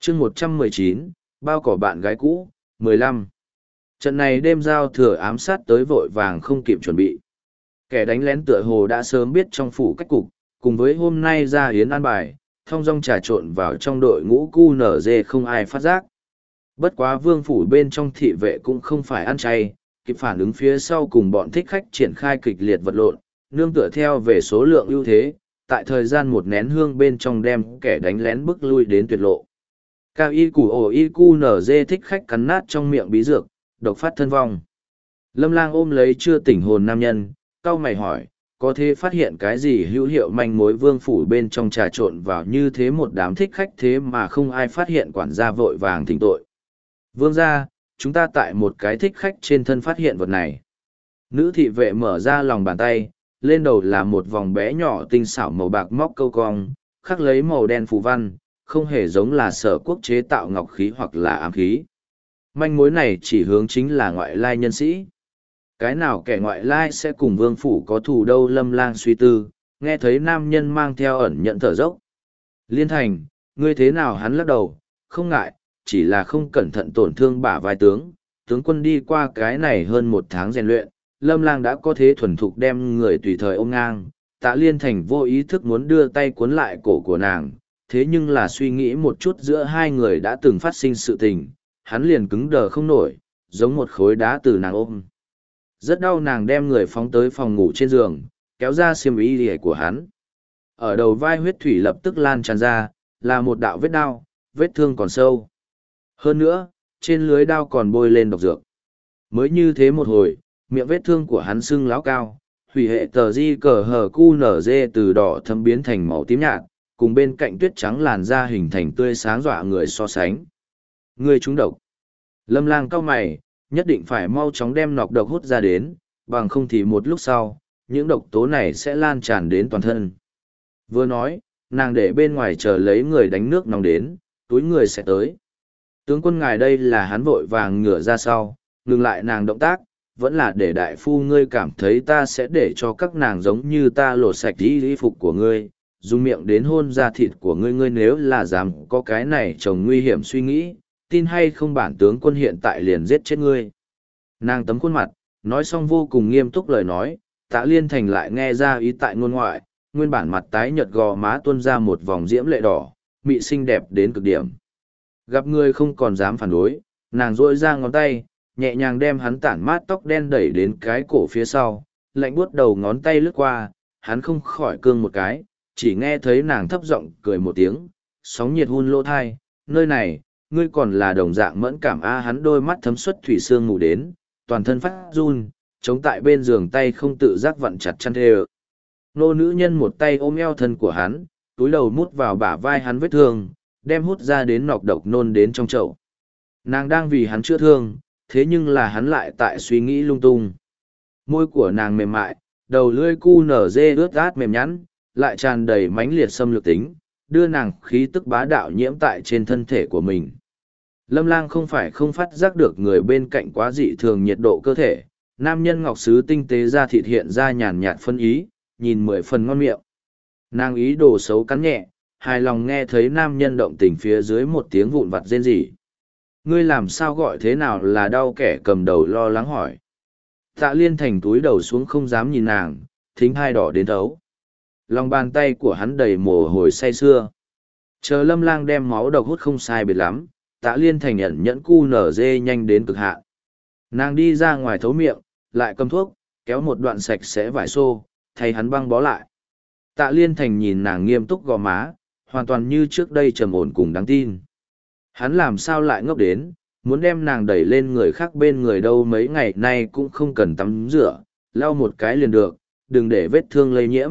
chương 119, bao cỏ bạn gái cũ, 15. Trận này đêm giao thừa ám sát tới vội vàng không kịp chuẩn bị. Kẻ đánh lén tựa hồ đã sớm biết trong phủ cách cục, cùng với hôm nay ra hiến an bài, thong dong trà trộn vào trong đội ngũ QNZ không ai phát giác. Bất quá vương phủ bên trong thị vệ cũng không phải ăn chay, kịp phản ứng phía sau cùng bọn thích khách triển khai kịch liệt vật lộn, nương tựa theo về số lượng ưu thế, tại thời gian một nén hương bên trong đem kẻ đánh lén bức lui đến tuyệt lộ. Cao y củ ổ y cu nở dê thích khách cắn nát trong miệng bí dược, độc phát thân vong. Lâm Lang ôm lấy chưa tỉnh hồn nam nhân, cau mày hỏi, có thể phát hiện cái gì hữu hiệu manh mối vương phủ bên trong trà trộn vào như thế một đám thích khách thế mà không ai phát hiện quản gia vội vàng thỉnh tội. Vương gia, chúng ta tại một cái thích khách trên thân phát hiện vật này. Nữ thị vệ mở ra lòng bàn tay, lên đầu là một vòng bé nhỏ tinh xảo màu bạc móc câu cong, khắc lấy màu đen phù văn, không hề giống là sở quốc chế tạo ngọc khí hoặc là ám khí. Manh mối này chỉ hướng chính là ngoại lai nhân sĩ. Cái nào kẻ ngoại lai sẽ cùng vương phủ có thù đâu? Lâm Lang suy tư, nghe thấy nam nhân mang theo ẩn nhận thở dốc. Liên Thành, ngươi thế nào? Hắn lắc đầu, không ngại, chỉ là không cẩn thận tổn thương bả vai tướng quân đi qua cái này hơn một tháng rèn luyện, Lâm Lang đã có thế thuần thục đem người tùy thời ôm ngang. Tạ Liên Thành vô ý thức muốn đưa tay cuốn lại cổ của nàng, thế nhưng là suy nghĩ một chút giữa hai người đã từng phát sinh sự tình, hắn liền cứng đờ không nổi, giống một khối đá từ nàng ôm. Rất đau, nàng đem người phóng tới phòng ngủ trên giường, kéo ra xiêm y lìa của hắn. Ở đầu vai huyết thủy lập tức lan tràn ra, là một đạo vết đau, vết thương còn sâu. Hơn nữa, trên lưới đao còn bôi lên độc dược. Mới như thế một hồi, miệng vết thương của hắn sưng láo cao, hủy hệ tờ di cờ hờ cu nở dê từ đỏ thâm biến thành màu tím nhạt, cùng bên cạnh tuyết trắng làn da hình thành tươi sáng dọa người so sánh. Người trúng độc. Lâm Lang cau mày, nhất định phải mau chóng đem nọc độc hút ra đến, bằng không thì một lúc sau, những độc tố này sẽ lan tràn đến toàn thân. Vừa nói, nàng để bên ngoài chờ lấy người đánh nước nóng đến, túi người sẽ tới. Tướng quân ngài đây là hắn vội vàng ngửa ra sau, ngừng lại nàng động tác, vẫn là để đại phu ngươi cảm thấy ta sẽ để cho các nàng giống như ta lột sạch y phục của ngươi, dùng miệng đến hôn da thịt của ngươi. Ngươi nếu là dám có cái này chồng nguy hiểm suy nghĩ, tin hay không bản tướng quân hiện tại liền giết chết ngươi. Nàng tấm khuôn mặt, nói xong vô cùng nghiêm túc lời nói, Tạ Liên Thành lại nghe ra ý tại ngôn ngoại, nguyên bản mặt tái nhợt gò má tuôn ra một vòng diễm lệ đỏ, mị xinh đẹp đến cực điểm. Gặp người không còn dám phản đối, nàng duỗi ra ngón tay, nhẹ nhàng đem hắn tản mát tóc đen đẩy đến cái cổ phía sau, lạnh buốt đầu ngón tay lướt qua, hắn không khỏi cương một cái, chỉ nghe thấy nàng thấp giọng cười một tiếng, sóng nhiệt hun lỗ thai, nơi này, ngươi còn là đồng dạng mẫn cảm a. Hắn đôi mắt thấm xuất thủy sương mù đến, toàn thân phát run, chống tại bên giường tay không tự giác vặn chặt chăn thê. Nô nữ nhân một tay ôm eo thân của hắn, túi đầu mút vào bả vai hắn vết thương, đem hút ra đến nọc độc nôn đến trong chậu. Nàng đang vì hắn chữa thương, thế nhưng là hắn lại tại suy nghĩ lung tung. Môi của nàng mềm mại, đầu lưỡi cu nở dê ướt át mềm nhẵn, lại tràn đầy mãnh liệt xâm lược tính, đưa nàng khí tức bá đạo nhiễm tại trên thân thể của mình. Lâm Lang không phải không phát giác được người bên cạnh quá dị thường nhiệt độ cơ thể, nam nhân ngọc sứ tinh tế da thịt hiện ra nhàn nhạt phân ý, nhìn 10 phần ngon miệng. Nàng ý đồ xấu cắn nhẹ, hài lòng nghe thấy nam nhân động tình phía dưới một tiếng vụn vặt rên rỉ. Ngươi làm sao gọi thế nào là đau? Kẻ cầm đầu lo lắng hỏi. Tạ Liên Thành túi đầu xuống không dám nhìn nàng, thính hai đỏ đến thấu. Lòng bàn tay của hắn đầy mồ hôi say sưa. Chờ Lâm Lang đem máu độc hút không sai biệt lắm, Tạ Liên Thành nhận nhẫn cu nở dê nhanh đến cực hạn. Nàng đi ra ngoài thấu miệng, lại cầm thuốc, kéo một đoạn sạch sẽ vải xô, thay hắn băng bó lại. Tạ Liên Thành nhìn nàng nghiêm túc gò má, hoàn toàn như trước đây trầm ổn cùng đáng tin. Hắn làm sao lại ngốc đến, muốn đem nàng đẩy lên người khác bên người đâu? Mấy ngày nay cũng không cần tắm rửa, lau một cái liền được, đừng để vết thương lây nhiễm.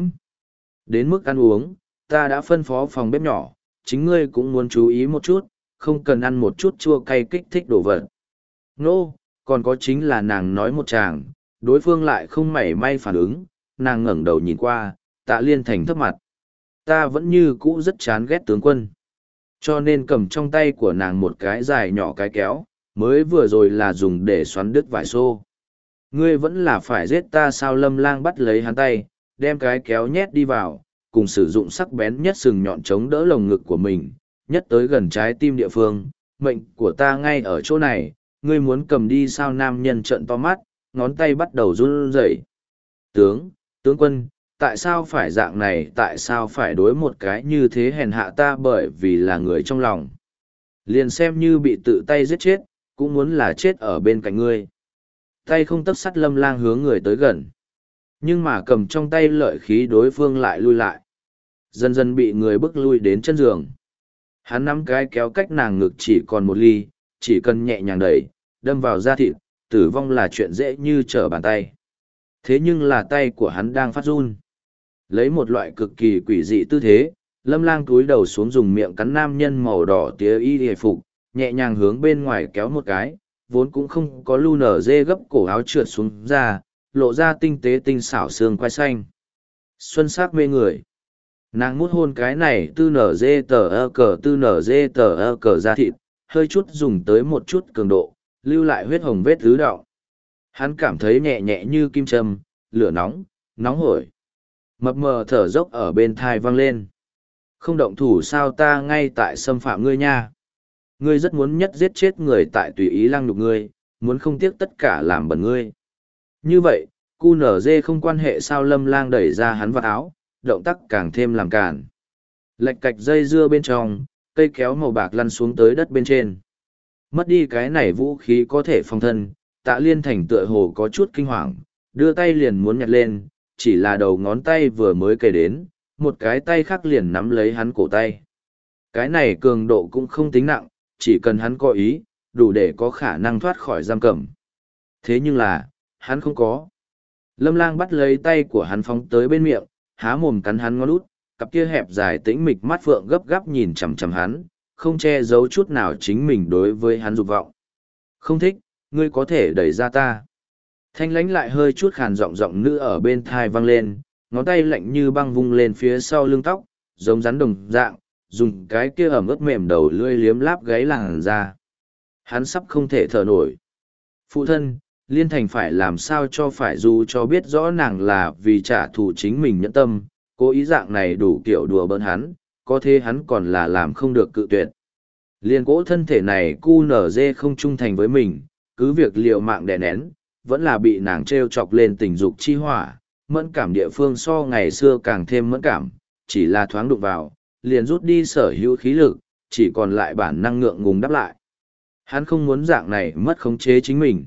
Đến mức ăn uống, ta đã phân phó phòng bếp nhỏ, chính ngươi cũng muốn chú ý một chút, không cần ăn một chút chua cay kích thích đồ vật. Nô, còn có chính là nàng nói một tràng, đối phương lại không mảy may phản ứng, nàng ngẩng đầu nhìn qua, Tạ Liên Thành thấp mặt. Ta vẫn như cũ rất chán ghét tướng quân. Cho nên cầm trong tay của nàng một cái dài nhỏ cái kéo, mới vừa rồi là dùng để xoắn đứt vải xô. Ngươi vẫn là phải giết ta sao? Lâm Lang bắt lấy hắn tay, đem cái kéo nhét đi vào, cùng sử dụng sắc bén nhất sừng nhọn chống đỡ lồng ngực của mình, nhất tới gần trái tim địa phương, mệnh của ta ngay ở chỗ này, ngươi muốn cầm đi sao? Nam nhân trợn to mắt, ngón tay bắt đầu run rẩy. Tướng quân, tại sao phải dạng này, tại sao phải đối một cái như thế hèn hạ ta? Bởi vì là người trong lòng. Liền xem như bị tự tay giết chết, cũng muốn là chết ở bên cạnh ngươi. Tay không tấc sắt, Lâm Lang hướng người tới gần. Nhưng mà cầm trong tay lợi khí, đối phương lại lui lại. Dần dần bị người bức lui đến chân giường. Hắn nắm cái kéo cách nàng ngực chỉ còn một ly, chỉ cần nhẹ nhàng đẩy, đâm vào da thịt, tử vong là chuyện dễ như trở bàn tay. Thế nhưng là tay của hắn đang phát run. Lấy một loại cực kỳ quỷ dị tư thế, Lâm Lang cúi đầu xuống dùng miệng cắn nam nhân màu đỏ tía y hề phục, nhẹ nhàng hướng bên ngoài kéo một cái, vốn cũng không có lu nở dê gấp cổ áo trượt xuống ra, lộ ra tinh tế tinh xảo xương quai xanh. Xuân sắc mê người. Nàng mút hôn cái này tư nở dê tờ ơ cờ ra thịt, hơi chút dùng tới một chút cường độ, lưu lại huyết hồng vết tứ đạo. Hắn cảm thấy nhẹ nhẹ như kim châm, lửa nóng, nóng hổi. Mập mờ thở dốc ở bên thai vang lên. Không động thủ sao? Ta ngay tại xâm phạm ngươi nha. Ngươi rất muốn nhất giết chết người tại tùy ý lăng nhục ngươi, muốn không tiếc tất cả làm bẩn ngươi. Như vậy, cu nở dê không quan hệ sao? Lâm Lang đẩy ra hắn vào áo, động tác càng thêm làm cản. Lạch cạch dây dưa bên trong, cây kéo màu bạc lăn xuống tới đất bên trên. Mất đi cái này vũ khí có thể phòng thân, Tạ Liên Thành tựa hồ có chút kinh hoàng, đưa tay liền muốn nhặt lên, chỉ là đầu ngón tay vừa mới kề đến, một cái tay khác liền nắm lấy hắn cổ tay. Cái này cường độ cũng không tính nặng, chỉ cần hắn có ý, đủ để có khả năng thoát khỏi giam cầm. Thế nhưng là, hắn không có. Lâm Lang bắt lấy tay của hắn phóng tới bên miệng, há mồm cắn hắn ngón út, cặp kia hẹp dài tĩnh mịch mắt phượng gấp gáp nhìn chằm chằm hắn, không che giấu chút nào chính mình đối với hắn dục vọng. Không thích, ngươi có thể đẩy ra ta. Thanh lãnh lại hơi chút khàn giọng nữ ở bên thai vang lên, ngón tay lạnh như băng vung lên phía sau lưng tóc, giống rắn đồng dạng, dùng cái kia ẩm ướt mềm đầu lưỡi liếm láp gáy làn ra. Hắn sắp không thể thở nổi. Phụ thân, Liên Thành phải làm sao cho phải, dù cho biết rõ nàng là vì trả thù chính mình nhẫn tâm, cố ý dạng này đủ kiểu đùa bỡn hắn, có thế hắn còn là làm không được cự tuyệt. Liên cỗ thân thể này cu nở dê không trung thành với mình, cứ việc liều mạng đè nén, vẫn là bị nàng trêu chọc lên tình dục chi hỏa, mẫn cảm địa phương so ngày xưa càng thêm mẫn cảm, chỉ là thoáng đụng vào, liền rút đi sở hữu khí lực, chỉ còn lại bản năng ngượng ngùng đáp lại. Hắn không muốn dạng này mất khống chế chính mình.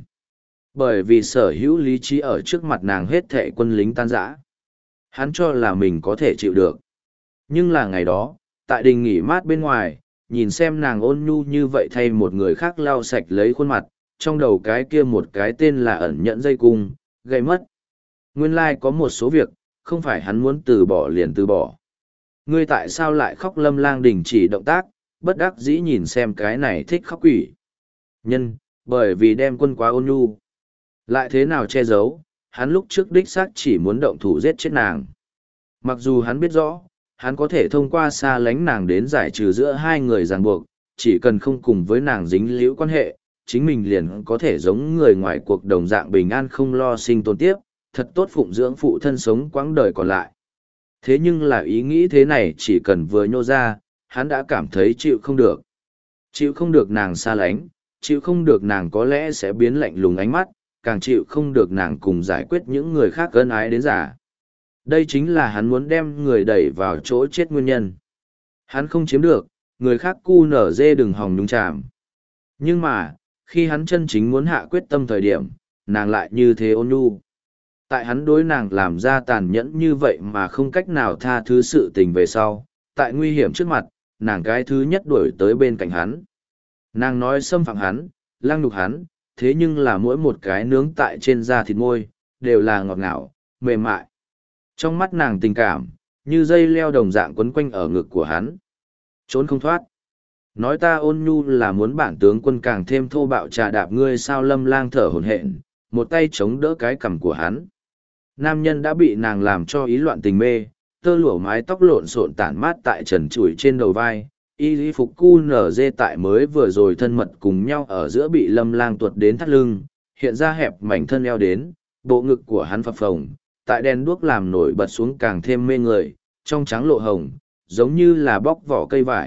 Bởi vì sở hữu lý trí ở trước mặt nàng hết thệ quân lính tan rã. Hắn cho là mình có thể chịu được. Nhưng là ngày đó, tại đình nghỉ mát bên ngoài, nhìn xem nàng ôn nhu như vậy thay một người khác lau sạch lấy khuôn mặt, trong đầu cái kia một cái tên là ẩn nhẫn dây cung, gây mất. Nguyên lai có một số việc, không phải hắn muốn từ bỏ liền từ bỏ. Ngươi tại sao lại khóc? Lâm Lang đình chỉ động tác, bất đắc dĩ nhìn xem cái này thích khóc quỷ. Nhân, bởi vì đem quân quá ôn nhu. Lại thế nào che giấu, hắn lúc trước đích xác chỉ muốn động thủ giết chết nàng. Mặc dù hắn biết rõ, hắn có thể thông qua xa lánh nàng đến giải trừ giữa hai người ràng buộc, chỉ cần không cùng với nàng dính líu quan hệ, chính mình liền có thể giống người ngoài cuộc đồng dạng bình an không lo sinh tồn tiếp, thật tốt phụng dưỡng phụ thân sống quãng đời còn lại. Thế nhưng là ý nghĩ thế này chỉ cần vừa nhô ra, hắn đã cảm thấy chịu không được. Chịu không được nàng xa lánh, chịu không được nàng có lẽ sẽ biến lạnh lùng ánh mắt, càng chịu không được nàng cùng giải quyết những người khác ân ái đến giả. Đây chính là hắn muốn đem người đẩy vào chỗ chết nguyên nhân. Hắn không chiếm được, người khác cu nở dê đừng hòng nhúng chàm. Nhưng mà, khi hắn chân chính muốn hạ quyết tâm thời điểm, nàng lại như thế ôn nhu. Tại hắn đối nàng làm ra tàn nhẫn như vậy mà không cách nào tha thứ sự tình về sau, tại nguy hiểm trước mặt, nàng cái thứ nhất đuổi tới bên cạnh hắn. Nàng nói xâm phạm hắn, lăng nhục hắn, thế nhưng là mỗi một cái nướng tại trên da thịt môi, đều là ngọt ngào, mềm mại. Trong mắt nàng tình cảm, như dây leo đồng dạng quấn quanh ở ngực của hắn. Trốn không thoát. Nói ta ôn nhu là muốn bản tướng quân càng thêm thô bạo trà đạp ngươi sao? Lâm Lang thở hổn hển, một tay chống đỡ cái cằm của hắn. Nam nhân đã bị nàng làm cho ý loạn tình mê, tơ lụa mái tóc lộn xộn tản mát tại trần trụi trên đầu vai, y phục cu nở dê tại mới vừa rồi thân mật cùng nhau ở giữa bị Lâm Lang tuột đến thắt lưng, hiện ra hẹp mảnh thân eo đến, bộ ngực của hắn phập phồng, tại đèn đuốc làm nổi bật xuống càng thêm mê người, trong trắng lộ hồng, giống như là bóc vỏ cây vải,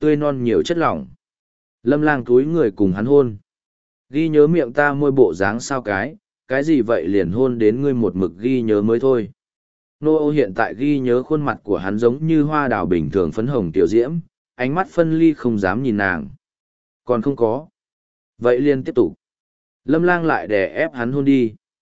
tươi non nhiều chất lỏng. Lâm Lang túi người cùng hắn hôn. Ghi nhớ miệng ta môi bộ dáng sao cái gì vậy liền hôn đến ngươi một mực ghi nhớ mới thôi. Nô ô hiện tại ghi nhớ khuôn mặt của hắn giống như hoa đào bình thường phấn hồng tiểu diễm, ánh mắt phân ly không dám nhìn nàng. Còn không có. Vậy liền tiếp tục. Lâm Lang lại đè ép hắn hôn đi.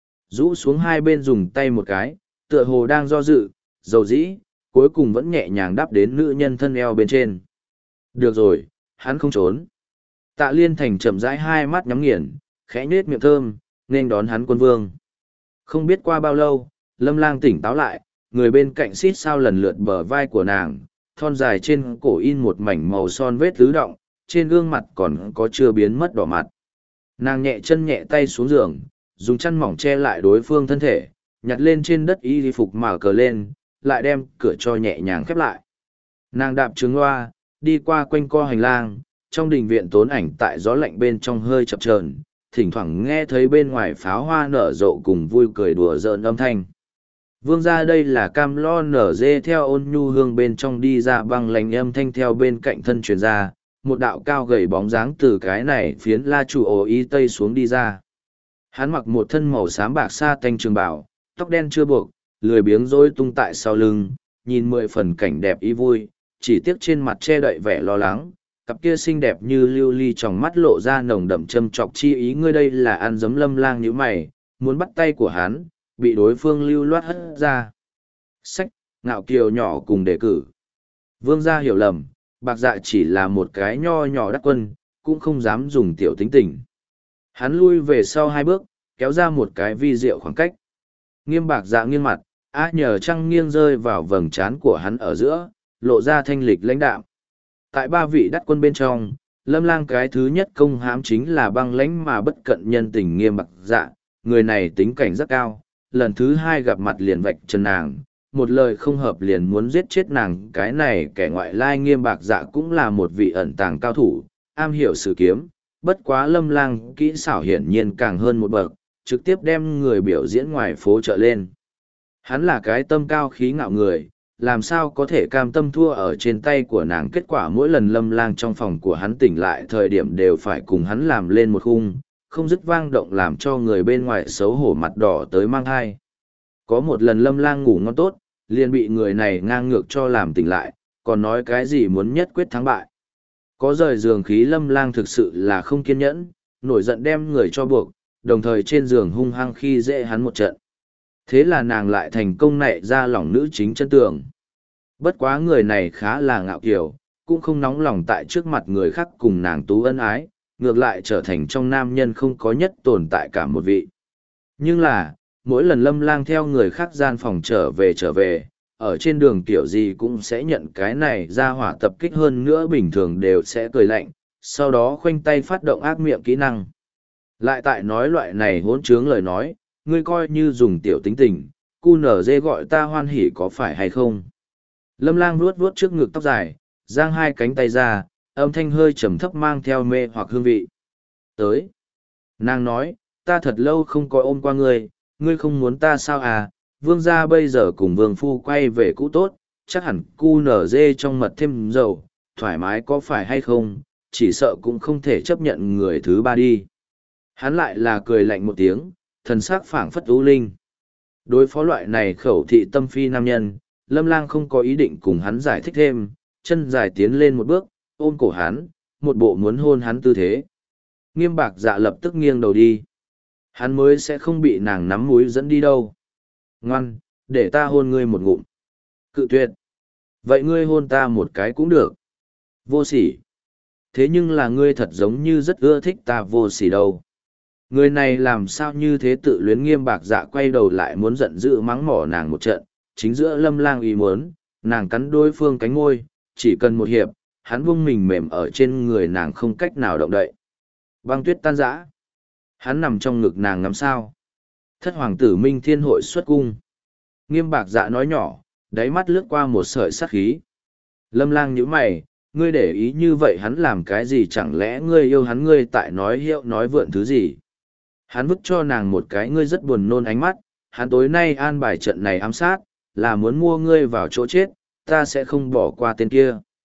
Rũ xuống hai bên dùng tay một cái, tựa hồ đang do dự, dầu dĩ, cuối cùng vẫn nhẹ nhàng đắp đến nữ nhân thân eo bên trên. Được rồi, hắn không trốn. Tạ Liên Thành chậm rãi hai mắt nhắm nghiền, khẽ nhếch miệng thơm, nên đón hắn quân vương. Không biết qua bao lâu, Lâm Lang tỉnh táo lại, người bên cạnh xít sao lần lượt bờ vai của nàng, thon dài trên cổ in một mảnh màu son vết tứ động, trên gương mặt còn có chưa biến mất đỏ mặt. Nàng nhẹ chân nhẹ tay xuống giường, dùng chăn mỏng che lại đối phương thân thể, nhặt lên trên đất y phục mà cờ lên, lại đem cửa cho nhẹ nhàng khép lại. Nàng đạp trứng loa, đi qua quanh co hành lang, trong đình viện tốn ảnh tại gió lạnh bên trong hơi chập chờn, thỉnh thoảng nghe thấy bên ngoài pháo hoa nở rộ cùng vui cười đùa giỡn âm thanh. Vương gia đây là cam lo nở dê theo ôn nhu hương bên trong đi ra băng lành âm thanh theo bên cạnh thân truyền ra, một đạo cao gầy bóng dáng từ cái này phiến la chủ ổ y tây xuống đi ra. Hắn mặc một thân màu xám bạc sa tanh trường bảo, tóc đen chưa buộc, lười biếng rối tung tại sau lưng, nhìn 10 phần cảnh đẹp ý vui, chỉ tiếc trên mặt che đậy vẻ lo lắng, cặp kia xinh đẹp như lưu ly trong mắt lộ ra nồng đậm châm chọc chi ý. Ngươi đây là ăn giấm. Lâm Lang nhíu mày, muốn bắt tay của hắn, bị đối phương lưu loát hất ra. Sách, ngạo kiều nhỏ cùng đề cử. Vương gia hiểu lầm, bạc dạ chỉ là một cái nho nhỏ đắc quân, cũng không dám dùng tiểu tính tình. Hắn lui về sau 2 bước, kéo ra một cái vi diệu khoảng cách. Nghiêm bạc dạ nghiêng mặt, nhờ trăng nghiêng rơi vào vầng trán của hắn ở giữa, lộ ra thanh lịch lãnh đạm. Tại 3 vị đắc quân bên trong, Lâm Lang cái thứ nhất công hãm chính là băng lãnh mà bất cận nhân tình Nghiêm bạc dạ, người này tính cảnh rất cao, lần thứ 2 gặp mặt liền vạch chân nàng, một lời không hợp liền muốn giết chết nàng. Cái này kẻ ngoại lai Nghiêm bạc dạ cũng là một vị ẩn tàng cao thủ, am hiểu sử kiếm, bất quá Lâm Lang kỹ xảo hiển nhiên càng hơn một bậc, trực tiếp đem người biểu diễn ngoài phố trợ lên. Hắn là cái tâm cao khí ngạo người, làm sao có thể cam tâm thua ở trên tay của nàng. Kết quả mỗi lần Lâm Lang trong phòng của hắn tỉnh lại thời điểm đều phải cùng hắn làm lên một khung, không dứt vang động làm cho người bên ngoài xấu hổ mặt đỏ tới mang hai. Có một lần Lâm Lang ngủ ngon tốt, liền bị người này ngang ngược cho làm tỉnh lại, còn nói cái gì muốn nhất quyết thắng bại. Có rời giường khí Lâm Lang thực sự là không kiên nhẫn, nổi giận đem người cho buộc, đồng thời trên giường hung hăng khi dễ hắn một trận. Thế là nàng lại thành công nảy ra lòng nữ chính chân tường. Bất quá người này khá là ngạo kiều, cũng không nóng lòng tại trước mặt người khác cùng nàng tú ân ái, ngược lại trở thành trong nam nhân không có nhất tồn tại cả một vị. Nhưng là, mỗi lần Lâm Lang theo người khác gian phòng trở về, ở trên đường kiểu gì cũng sẽ nhận cái này ra hỏa tập kích, hơn nữa bình thường đều sẽ cười lạnh, sau đó khoanh tay phát động ác miệng kỹ năng. Lại tại nói loại này hỗn trướng lời nói, ngươi coi như dùng tiểu tính tình, cu nở dê gọi ta hoan hỉ có phải hay không? Lâm Lang vuốt vuốt trước ngực tóc dài, giang 2 cánh tay ra, âm thanh hơi trầm thấp mang theo mê hoặc hương vị. Tới. Nàng nói, ta thật lâu không có ôm qua ngươi, ngươi không muốn ta sao à? Vương gia bây giờ cùng vương phu quay về cũ tốt, chắc hẳn cu nở dê trong mật thêm dầu, thoải mái có phải hay không, chỉ sợ cũng không thể chấp nhận người thứ ba đi. Hắn lại là cười lạnh một tiếng, thần sắc phảng phất u linh. Đối phó loại này khẩu thị tâm phi nam nhân, Lâm Lang không có ý định cùng hắn giải thích thêm, chân dài tiến lên một bước, ôm cổ hắn, một bộ muốn hôn hắn tư thế. Nghiêm bạc dạ lập tức nghiêng đầu đi. Hắn mới sẽ không bị nàng nắm mũi dẫn đi đâu. Ngoan, để ta hôn ngươi một ngụm. Cự tuyệt. Vậy ngươi hôn ta một cái cũng được. Vô sỉ. Thế nhưng là ngươi thật giống như rất ưa thích ta vô sỉ đâu. Người này làm sao như thế tự luyến. Nghiêm bạc dạ quay đầu lại muốn giận dữ mắng mỏ nàng một trận. Chính giữa Lâm Lang ý muốn, nàng cắn đối phương cánh môi, chỉ cần một hiệp, hắn vung mình mềm ở trên người nàng không cách nào động đậy. Băng tuyết tan rã. Hắn nằm trong ngực nàng ngắm sao. Thất hoàng tử Minh Thiên hội xuất cung. Nghiêm bạc dạ nói nhỏ, đáy mắt lướt qua một sợi sát khí. Lâm Lang nhíu mày, ngươi để ý như vậy hắn làm cái gì? Chẳng lẽ ngươi yêu hắn? Ngươi tại nói hiệu nói vượn thứ gì? Hắn vứt cho nàng một cái ngươi rất buồn nôn ánh mắt. Hắn tối nay an bài trận này ám sát, là muốn mua ngươi vào chỗ chết, ta sẽ không bỏ qua tên kia.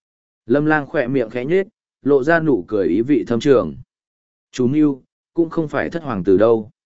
Lâm Lang khỏe miệng khẽ nhếch, lộ ra nụ cười ý vị thâm trường. Chú Mưu, cũng không phải thất hoàng tử đâu.